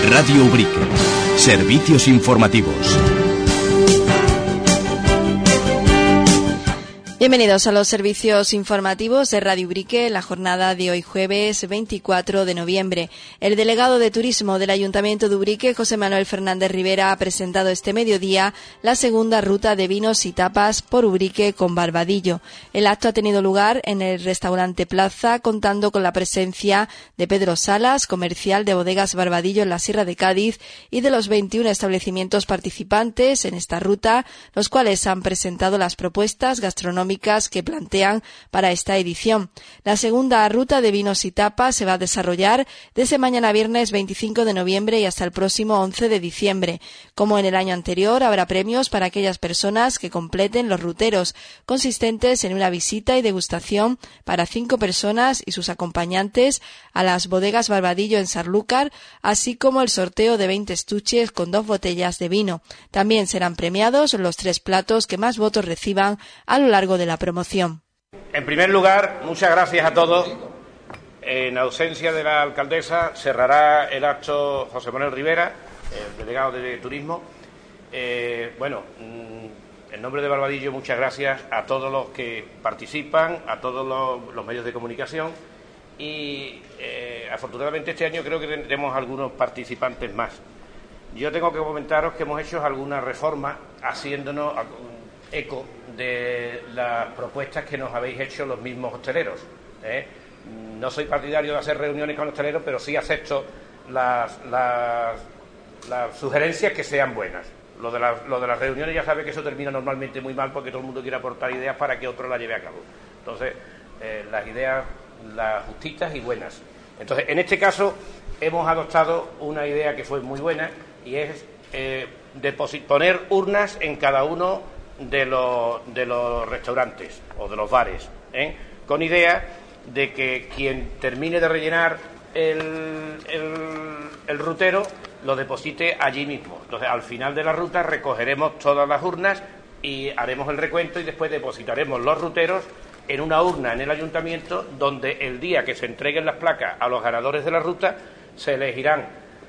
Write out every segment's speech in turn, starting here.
Radio Ubrique. Servicios informativos. Bienvenidos a los servicios informativos de Radio Ubrique en la jornada de hoy jueves 24 de noviembre. El delegado de Turismo del Ayuntamiento de Ubrique, José Manuel Fernández Rivera, ha presentado este mediodía la segunda ruta de vinos y tapas por Ubrique con Barbadillo. El acto ha tenido lugar en el restaurante Plaza, contando con la presencia de Pedro Salas, comercial de Bodegas Barbadillo en la Sierra de Cádiz, y de los 21 establecimientos participantes en esta ruta, los cuales han presentado las propuestas gastronómicas que plantean para esta edición. La segunda ruta de vinos y tapas se va a desarrollar desde mañana viernes 25 de noviembre y hasta el próximo 11 de diciembre. Como en el año anterior, habrá premios para aquellas personas que completen los ruteros, consistentes en una visita y degustación para 5 personas y sus acompañantes a las bodegas Barbadillo en Sanlúcar, así como el sorteo de 20 estuches con 2 botellas de vino. También serán premiados los 3 platos que más votos reciban a lo largo de la promoción. En primer lugar, muchas gracias a todos. En ausencia de la alcaldesa, cerrará el acto José Manuel Rivera, el delegado de Turismo. En nombre de Barbadillo, muchas gracias a todos los que participan, a todos los medios de comunicación y afortunadamente este año creo que tendremos algunos participantes más. Yo tengo que comentaros que hemos hecho algunas reformas haciéndonos eco de las propuestas que nos habéis hecho los mismos hosteleros. No soy partidario de hacer reuniones con hosteleros, pero sí acepto las sugerencias que sean buenas. Lo de las reuniones ya sabe que eso termina normalmente muy mal porque todo el mundo quiere aportar ideas para que otro las lleve a cabo. Entonces, las ideas, las justitas y buenas. Entonces, en este caso, hemos adoptado una idea que fue muy buena y es poner urnas en cada uno de los restaurantes o de los bares, con idea de que quien termine de rellenar el rutero lo deposite allí mismo. Entonces, al final de la ruta recogeremos todas las urnas y haremos el recuento y después depositaremos los ruteros en una urna en el ayuntamiento, donde el día que se entreguen las placas a los ganadores de la ruta se elegirán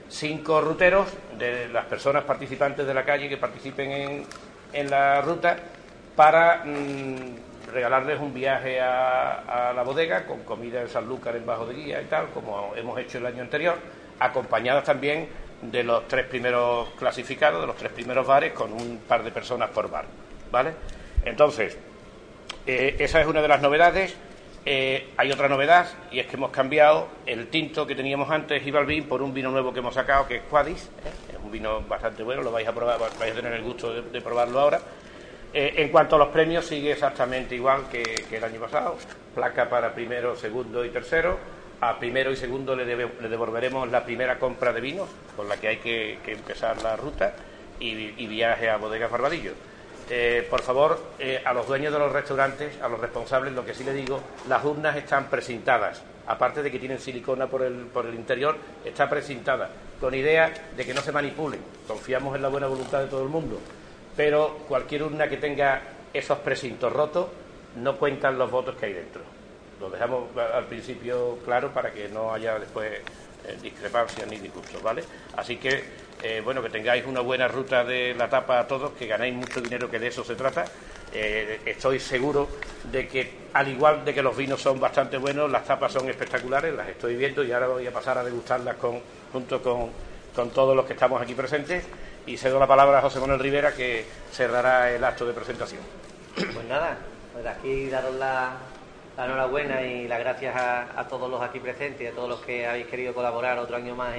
5 ruteros de las personas participantes de la calle que participen en la ruta para regalarles un viaje a la bodega con comida en Sanlúcar en Bajo de Guía y tal, como hemos hecho el año anterior, acompañadas también de los 3 primeros clasificados, de los 3 primeros bares, con un par de personas por bar, ¿vale? Entonces, esa es una de las novedades. Hay otra novedad y es que hemos cambiado el tinto que teníamos antes, Ibalbín, por un vino nuevo que hemos sacado, que es Quadis. Es un vino bastante bueno, lo vais a probar, vais a tener el gusto de probarlo ahora. En cuanto a los premios, sigue exactamente igual que el año pasado. Placa para primero, segundo y tercero. A primero y segundo le devolveremos la primera compra de vinos, con la que hay que empezar la ruta, y viaje a Bodegas Barbadillo. Por favor, a los dueños de los restaurantes, a los responsables, lo que sí les digo, las urnas están precintadas. Aparte de que tienen silicona por el interior, está precintada, con idea de que no se manipulen. Confiamos en la buena voluntad de todo el mundo, pero cualquier urna que tenga esos precintos rotos, no cuentan los votos que hay dentro. Lo dejamos al principio claro para que no haya después discrepancias ni disgustos, ¿vale? Así que que tengáis una buena ruta de la tapa a todos, que ganéis mucho dinero, que de eso se trata. Estoy seguro de que, al igual de que los vinos son bastante buenos, las tapas son espectaculares, las estoy viendo y ahora voy a pasar a degustarlas junto con todos los que estamos aquí presentes, y cedo la palabra a José Manuel Rivera, que cerrará el acto de presentación. Pues nada, pues aquí daros la enhorabuena y las gracias a todos los aquí presentes y a todos los que habéis querido colaborar otro año más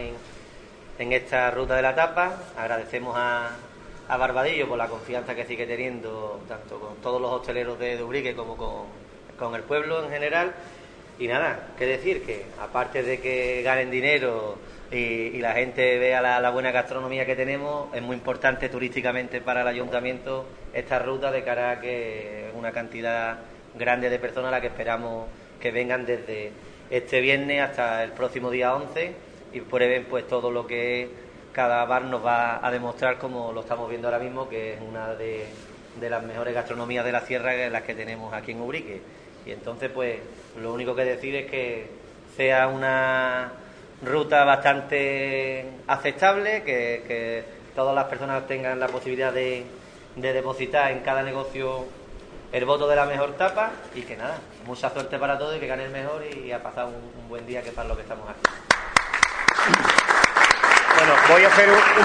en esta ruta de la tapa. Agradecemos a Barbadillo por la confianza que sigue teniendo, tanto con todos los hosteleros de Ubrique como con el pueblo en general. Y nada, qué decir, que aparte de que ganen dinero y la gente vea la buena gastronomía que tenemos, es muy importante turísticamente para el ayuntamiento esta ruta, de cara a que una cantidad grande de personas a la que esperamos que vengan desde este viernes hasta el próximo día 11 y prueben pues todo lo que cada bar nos va a demostrar, como lo estamos viendo ahora mismo, que es una de las mejores gastronomías de la sierra, las que tenemos aquí en Ubrique. Y entonces pues lo único que decir es que sea una ruta bastante aceptable, que todas las personas tengan la posibilidad de depositar en cada negocio el voto de la mejor tapa, y que nada, mucha suerte para todos y que gane el mejor, y a pasar un buen día, que es para lo que estamos aquí. Bueno, voy a hacer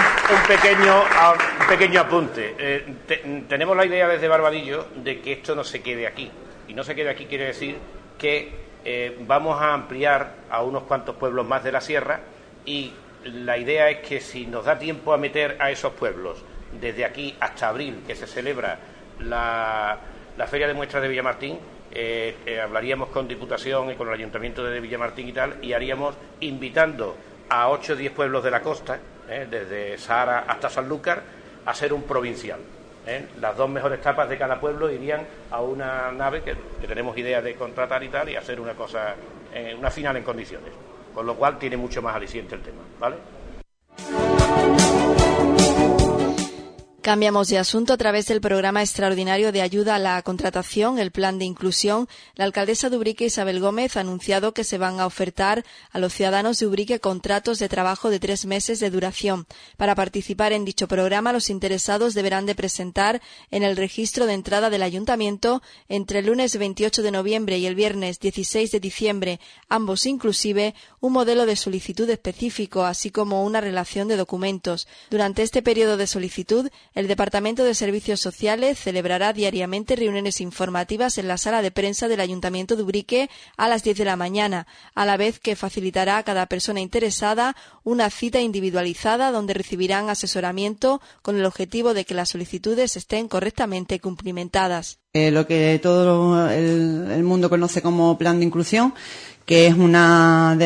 un pequeño apunte. Tenemos la idea desde Barbadillo de que esto no se quede aquí. Y no se quede aquí quiere decir que vamos a ampliar a unos cuantos pueblos más de la sierra, y la idea es que si nos da tiempo a meter a esos pueblos desde aquí hasta abril, que se celebra la Feria de Muestras de Villamartín, hablaríamos con Diputación y con el Ayuntamiento de Villamartín y tal, y haríamos invitando a 8 o 10 pueblos de la costa, desde Sahara hasta Sanlúcar, a ser un provincial. Las 2 mejores tapas de cada pueblo irían a una nave que tenemos idea de contratar y tal, y hacer una cosa, una final en condiciones, con lo cual tiene mucho más aliciente el tema, ¿vale? Cambiamos de asunto. A través del programa extraordinario de ayuda a la contratación, el Plan de Inclusión, la alcaldesa de Ubrique, Isabel Gómez, ha anunciado que se van a ofertar a los ciudadanos de Ubrique contratos de trabajo de 3 meses de duración. Para participar en dicho programa, los interesados deberán de presentar en el registro de entrada del ayuntamiento entre el lunes 28 de noviembre y el viernes 16 de diciembre, ambos inclusive, un modelo de solicitud específico, así como una relación de documentos. Durante este periodo de solicitud, el Departamento de Servicios Sociales celebrará diariamente reuniones informativas en la sala de prensa del Ayuntamiento de Ubrique a las 10 de la mañana, a la vez que facilitará a cada persona interesada una cita individualizada donde recibirán asesoramiento con el objetivo de que las solicitudes estén correctamente cumplimentadas. Lo que todo el mundo conoce como Plan de Inclusión, que es una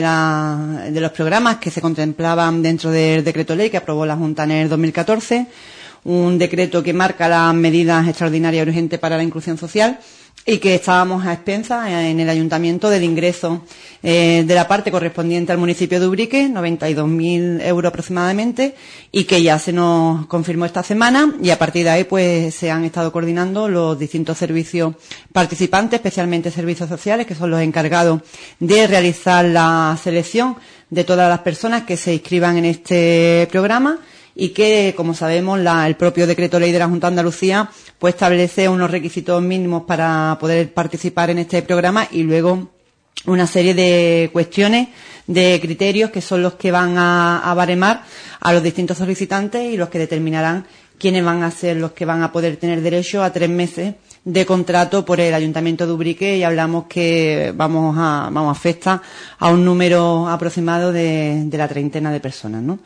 de los programas que se contemplaban dentro del decreto ley que aprobó la Junta en el 2014, un decreto que marca las medidas extraordinarias y urgentes para la inclusión social, y que estábamos a expensas en el ayuntamiento del ingreso de la parte correspondiente al municipio de Ubrique, 92.000 euros aproximadamente, y que ya se nos confirmó esta semana, y a partir de ahí pues se han estado coordinando los distintos servicios participantes, especialmente servicios sociales, que son los encargados de realizar la selección de todas las personas que se inscriban en este programa, y que, como sabemos, el propio decreto ley de la Junta de Andalucía pues establece unos requisitos mínimos para poder participar en este programa, y luego una serie de cuestiones, de criterios que son los que van a baremar a los distintos solicitantes y los que determinarán quiénes van a ser los que van a poder tener derecho a 3 meses de contrato por el Ayuntamiento de Ubrique, y hablamos que vamos a afectar a un número aproximado de la treintena de personas, ¿no?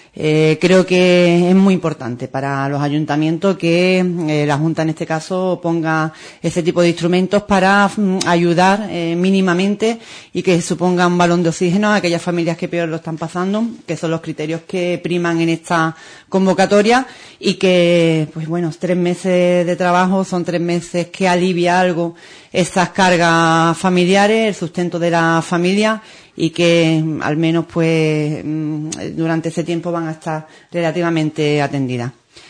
Creo que es muy importante para los ayuntamientos que la Junta en este caso ponga ese tipo de instrumentos para ayudar mínimamente, y que suponga un balón de oxígeno a aquellas familias que peor lo están pasando, que son los criterios que priman en esta convocatoria, y que, pues bueno, 3 meses de trabajo son 3 meses que alivia algo esas cargas familiares, el sustento de la familia, y que al menos pues durante ese tiempo van a estar relativamente atendidas.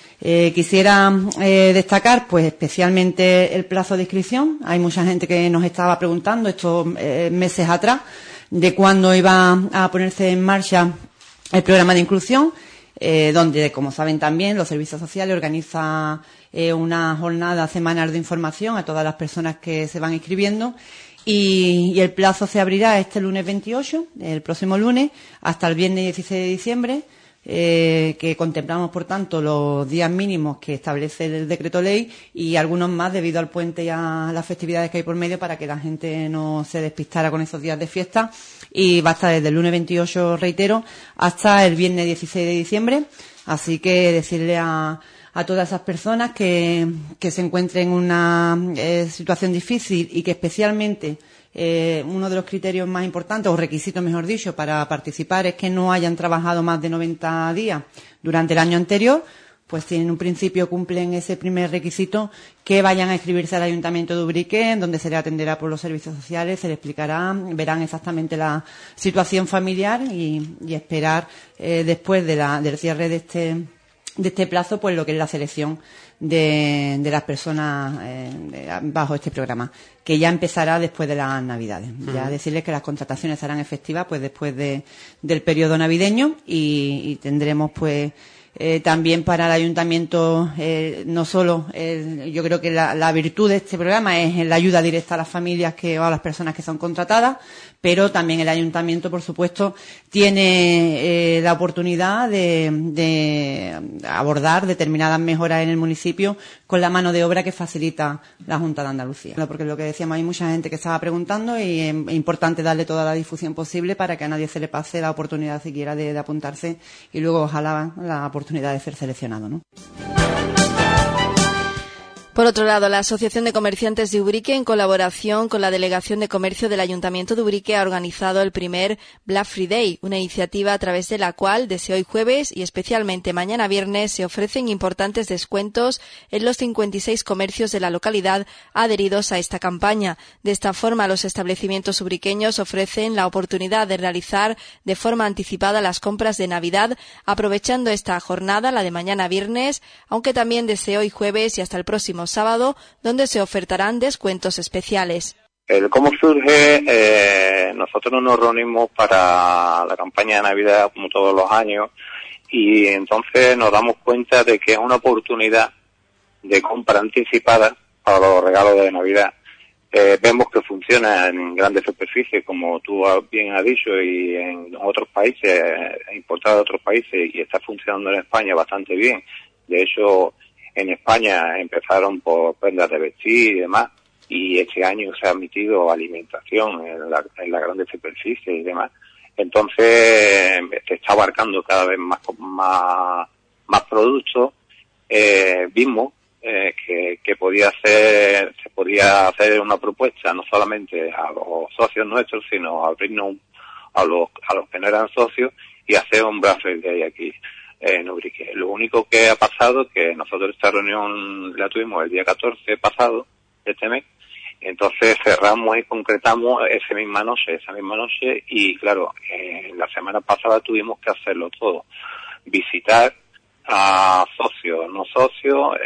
Quisiera destacar pues especialmente el plazo de inscripción. Hay mucha gente que nos estaba preguntando estos meses atrás de cuándo iba a ponerse en marcha el programa de inclusión, donde, como saben también, los servicios sociales organizan una jornada semanal de información a todas las personas que se van inscribiendo. Y el plazo se abrirá este lunes 28, el próximo lunes, hasta el viernes 16 de diciembre, que contemplamos, por tanto, los días mínimos que establece el decreto ley, y algunos más debido al puente y a las festividades que hay por medio, para que la gente no se despistara con esos días de fiesta. Y va a estar desde el lunes 28, reitero, hasta el viernes 16 de diciembre. Así que decirle a todas esas personas que se encuentren en una situación difícil, y que especialmente uno de los criterios más importantes, o requisitos mejor dicho, para participar es que no hayan trabajado más de 90 días durante el año anterior, pues si en un principio cumplen ese primer requisito, que vayan a inscribirse al Ayuntamiento de Ubrique, en donde se les atenderá por los servicios sociales, se les explicará, verán exactamente la situación familiar, y esperar después del cierre de este plazo, pues lo que es la selección de las personas bajo este programa, que ya empezará después de las Navidades. Ya decirles que las contrataciones serán efectivas pues después del periodo navideño y tendremos pues también para el ayuntamiento no solo yo creo que la virtud de este programa es la ayuda directa a las familias o a las personas que son contratadas, pero también el ayuntamiento, por supuesto, tiene la oportunidad de abordar determinadas mejoras en el municipio con la mano de obra que facilita la Junta de Andalucía. Porque lo que decíamos, hay mucha gente que estaba preguntando y es importante darle toda la difusión posible para que a nadie se le pase la oportunidad siquiera de apuntarse y luego ojalá la oportunidad de ser seleccionado, ¿no? Por otro lado, la Asociación de Comerciantes de Ubrique, en colaboración con la Delegación de Comercio del Ayuntamiento de Ubrique, ha organizado el primer Black Friday, una iniciativa a través de la cual, desde hoy jueves y especialmente mañana viernes, se ofrecen importantes descuentos en los 56 comercios de la localidad adheridos a esta campaña. De esta forma, los establecimientos ubriqueños ofrecen la oportunidad de realizar de forma anticipada las compras de Navidad, aprovechando esta jornada, la de mañana viernes, aunque también desde hoy jueves y hasta el próximo sábado, donde se ofertarán descuentos especiales. ¿Cómo surge? Nosotros nos reunimos para la campaña de Navidad como todos los años y entonces nos damos cuenta de que es una oportunidad de compra anticipada para los regalos de Navidad. Vemos que funciona en grandes superficies, como tú bien has dicho, y en otros países, importado de otros países, y está funcionando en España bastante bien. De hecho, en España empezaron por prendas de vestir y demás, y este año se ha admitido alimentación en la grandes superficies y demás. Entonces se está abarcando cada vez más productos. Vimos que se podía hacer una propuesta no solamente a los socios nuestros, sino abrirnos a los que no eran socios y hacer un Black Friday aquí en Ubrique. Lo único que ha pasado es que nosotros esta reunión la tuvimos el día 14 pasado de este mes, entonces cerramos y concretamos esa misma noche y claro, la semana pasada tuvimos que hacerlo todo, visitar a socios, no socios,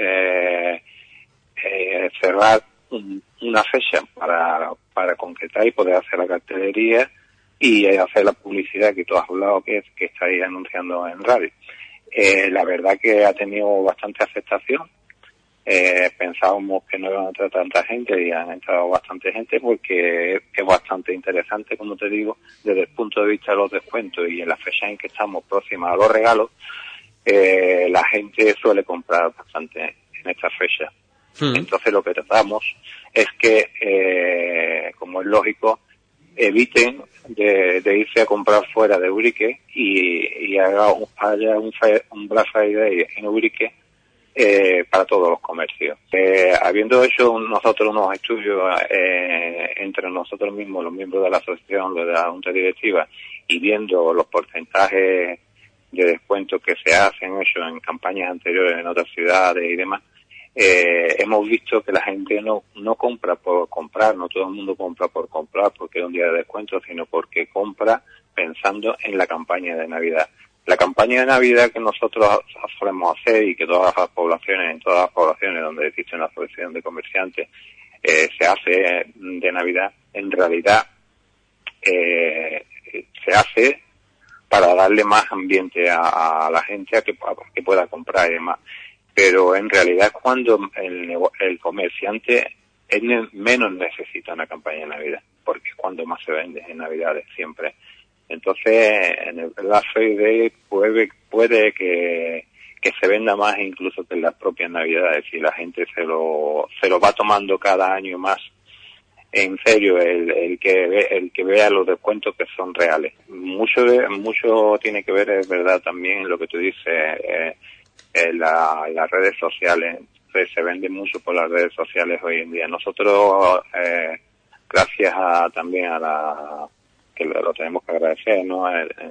cerrar una fecha para concretar y poder hacer la cartelería y hacer la publicidad que tú has hablado que estáis anunciando en radio. La verdad que ha tenido bastante aceptación. Pensábamos que no iban a entrar tanta gente y han entrado bastante gente porque es bastante interesante, como te digo, desde el punto de vista de los descuentos y en la fecha en que estamos próximas a los regalos, la gente suele comprar bastante en esta fecha. Entonces lo que tratamos es que, como es lógico, eviten de irse a comprar fuera de Ubrique y haya un Black Friday en Ubrique para todos los comercios. Habiendo hecho nosotros unos estudios entre nosotros mismos, los miembros de la asociación, de la junta directiva, y viendo los porcentajes de descuento que se hacen hecho en campañas anteriores en otras ciudades y demás, hemos visto que la gente no compra por comprar, no todo el mundo compra por comprar porque es un día de descuento, sino porque compra pensando en la campaña de Navidad. La campaña de Navidad que nosotros solemos hacer y que en todas las poblaciones donde existe una asociación de comerciantes se hace de Navidad, en realidad se hace para darle más ambiente a la gente a que pueda comprar y demás. Pero en realidad cuando el comerciante menos necesita una campaña de Navidad, porque es cuando más se vende en Navidades siempre. Entonces en el Black Friday puede que se venda más incluso que en las propias Navidades, y la gente se lo va tomando cada año más en serio el que vea los descuentos que son reales. Mucho tiene que ver, es verdad, también lo que tú dices, las redes sociales. Se vende mucho por las redes sociales hoy en día. Nosotros, gracias también a que lo tenemos que agradecer, ¿no?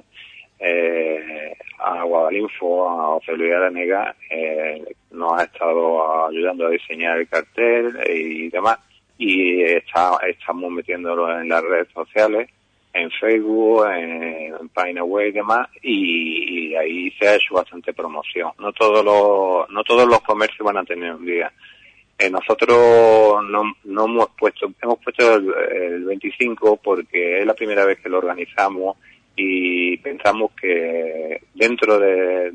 A Guadalinfo, a José Luis Aranega, nos ha estado ayudando a diseñar el cartel y demás, y estamos metiéndolo en las redes sociales, en Facebook, en página web y demás, y ahí se ha hecho bastante promoción. No todos los comercios van a tener un día. Nosotros no hemos puesto el 25 porque es la primera vez que lo organizamos y pensamos que dentro de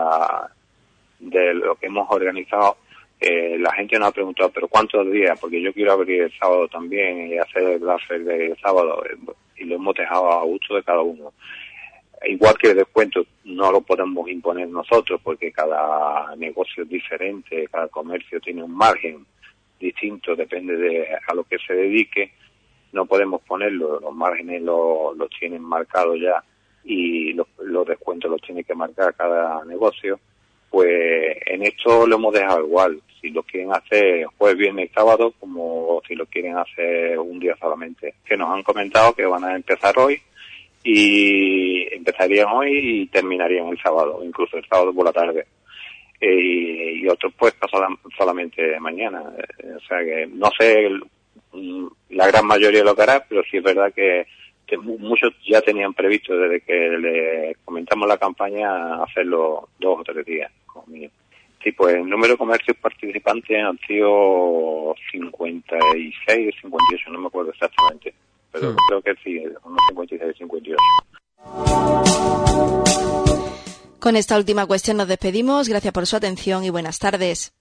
lo que hemos organizado, la gente nos ha preguntado, pero ¿cuántos días? Porque yo quiero abrir el sábado también y hacer el Black Friday el sábado, y lo hemos dejado a gusto de cada uno. Igual que el descuento no lo podemos imponer nosotros porque cada negocio es diferente, cada comercio tiene un margen distinto, depende de a lo que se dedique, no podemos ponerlo, los márgenes los tienen marcados ya y los descuentos los tiene que marcar cada negocio. Pues en esto lo hemos dejado igual, si lo quieren hacer jueves, viernes y sábado, como si lo quieren hacer un día solamente, que nos han comentado que van a empezar hoy, y empezarían hoy y terminarían el sábado, incluso el sábado por la tarde, y otros pues solamente mañana. O sea que no sé la gran mayoría lo que hará, pero sí es verdad que muchos ya tenían previsto desde que le comentamos la campaña hacerlo 2 o 3 días como mínimo. Sí, pues el número de comercios participantes han sido 56 o 58, no me acuerdo exactamente, pero creo que sí, unos 56 o 58. Con esta última cuestión nos despedimos. Gracias por su atención y buenas tardes.